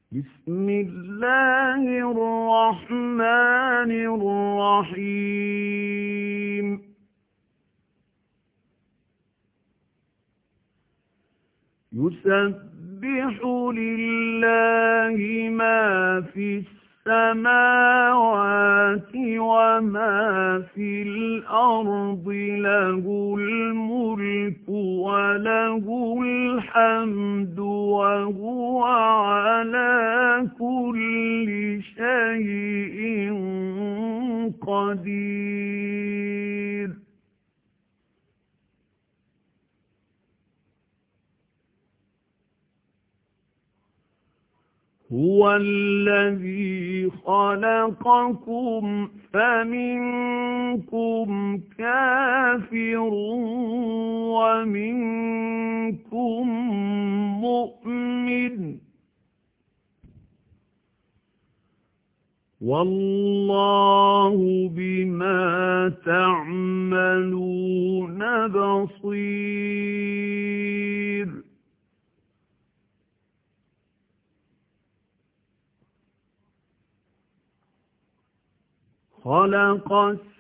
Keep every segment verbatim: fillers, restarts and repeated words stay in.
بسم الله الرحمن الرحيم يسبح لله ما في السماوات وما في الأرض له الملك وله الحمد وهو على كل شيء قدير هو الذي خلقكم فمنكم كافر ومنكم مؤمن والله بما تعملون بصير خلق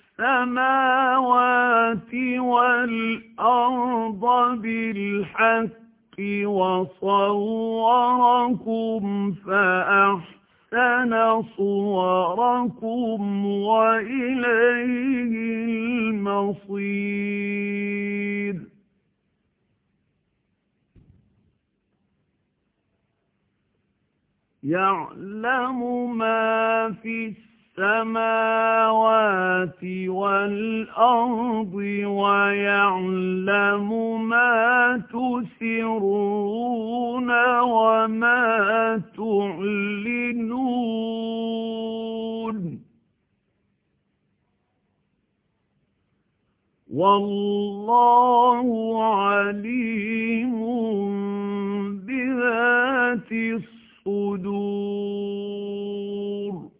السماوات والأرض بالحق وصوركم فأحسن صوركم وإليه المصير يعلم ما في السماوات والأرض ويعلم ما تسرون وما تعلنون والله عليم بذات الصدور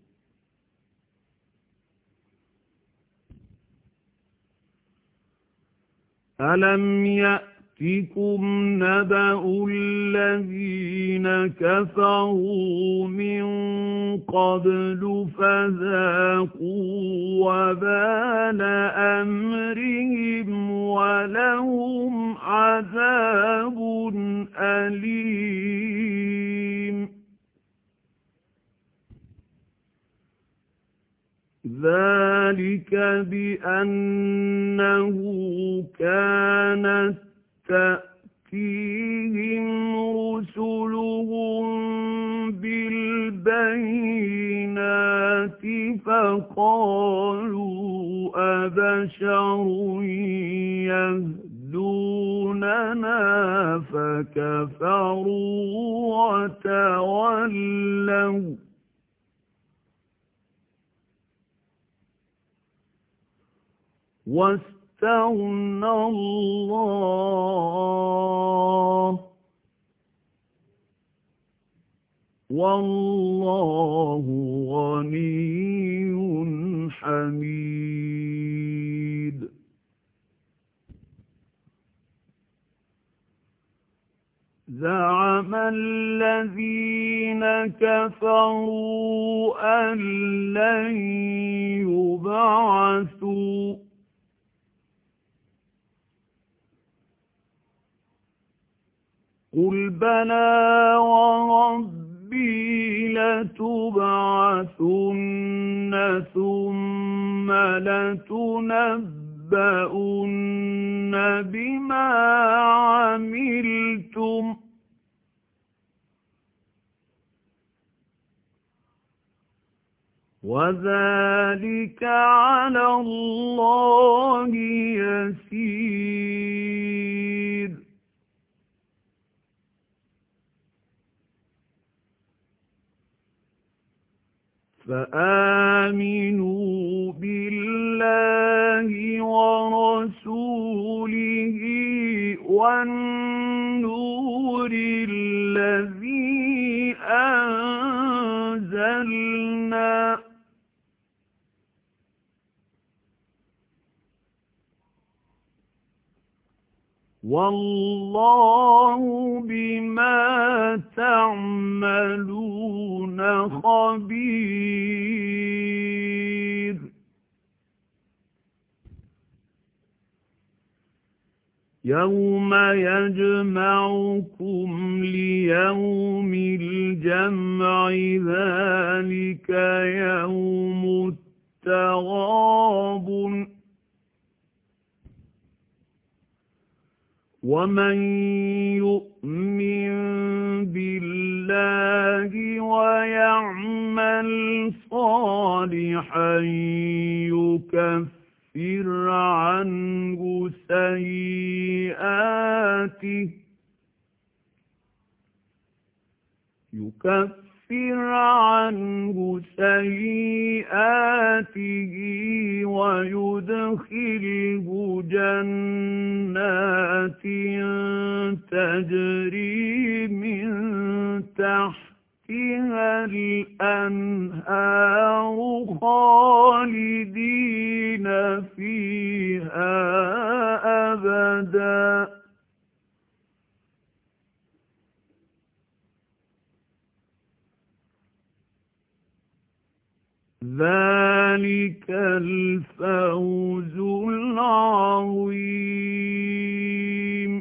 ألم يأتكم نبأ الذين كفروا من قبل فذاقوا وبال أمرهم ولهم عذاب أليم ذلك بأنه كانت تأتيهم رسلهم بالبينات فقالوا أبشر يهدوننا فكفروا وتولوا واستغنى الله والله غني حميد زعم الذين كفروا أن لن يبعثوا قل بلى وربي لتبعثن ثم لتنبؤن بما عملتم وذلك على الله يسير فآمنوا بالله ورسوله والنور الذي أنزلنا والله بما تعملون يوم يجمعكم ليوم الجمع ذلك يوم التغابن ومن يؤمن بالله ويعمل صالحا يكفر عنه سيئاته يكفر عنه سيئاته ويدخله جنات تجري من تحتها الأنهار خالدين فيها أبدا ذلك الفوز العظيم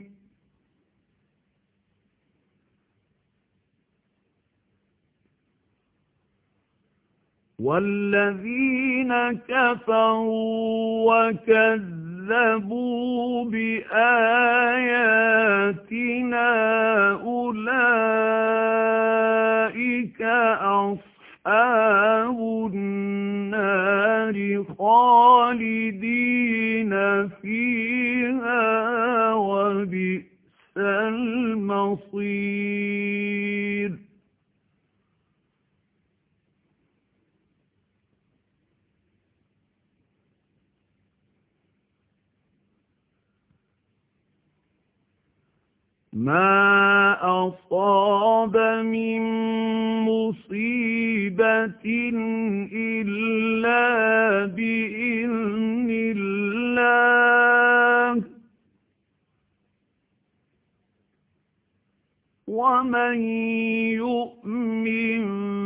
والذين كفروا وكذبوا بآياتنا أولئك أصحاب النار خالدين فيها وبئس المصير ما أصاب من مصيبة إلا بإذن الله ومن يؤمن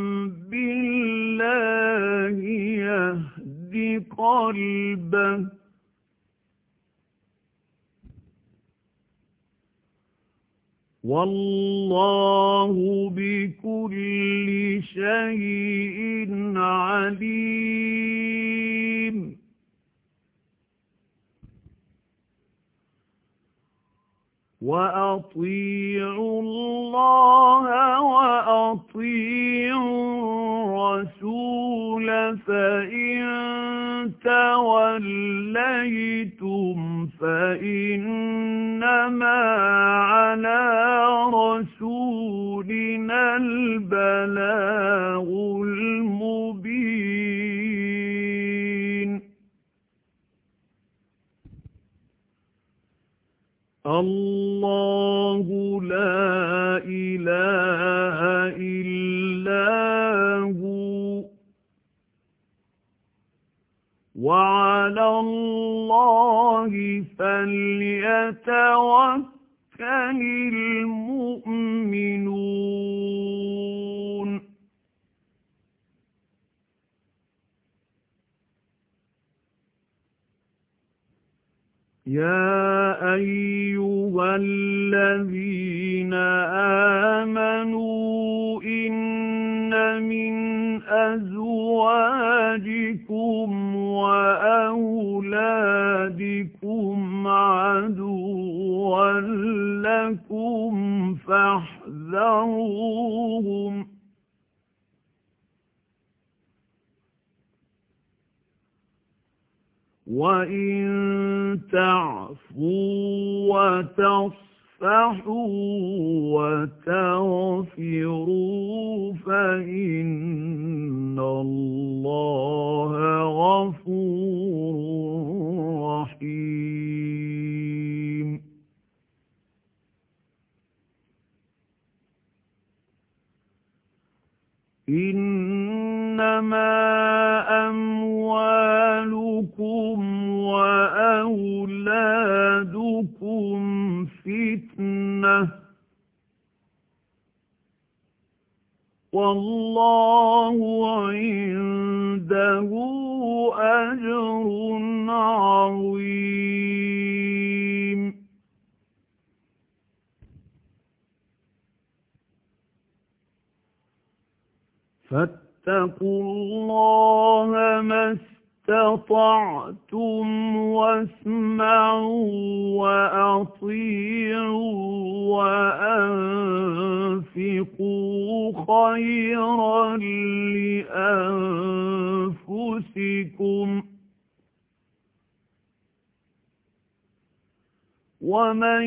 بالله يهد قلبه والله بكل شيء عليم وأطيعوا الله وأطيعوا الرسول فإن توليتم فإنما على رسولنا البلاغ المبين الله لا إله إلا هو وعلى الله فليتوكل المؤمنون يا أيها الذين آمنوا إن من أزواجكم وأولادكم عدوا لكم فاحذروهم وإن تعفوا وتصفحوا وتغفروا فإن الله غفور رحيم إنما أموالكم وأولادكم فتنة والله عنده أجر عظيم فاتقوا الله ما استطعتم واسمعوا وأطيعوا وأنفقوا خيرا لأنفسكم ومن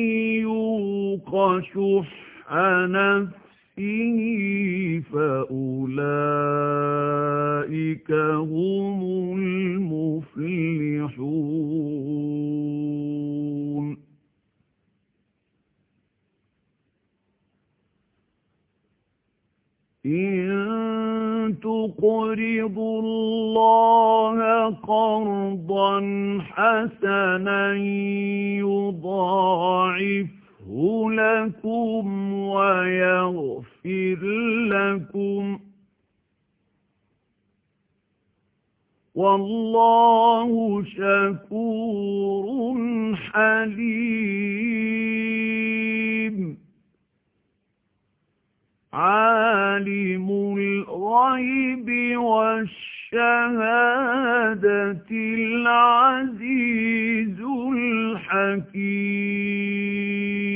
يوق شح نفسه فأولئك هم المفلحون إن تقرضوا الله قرضا حسنا يضاعفه لكم ويغفر لكم والله شكور حليم عالم الغيب والشهادة العزيز الحكيم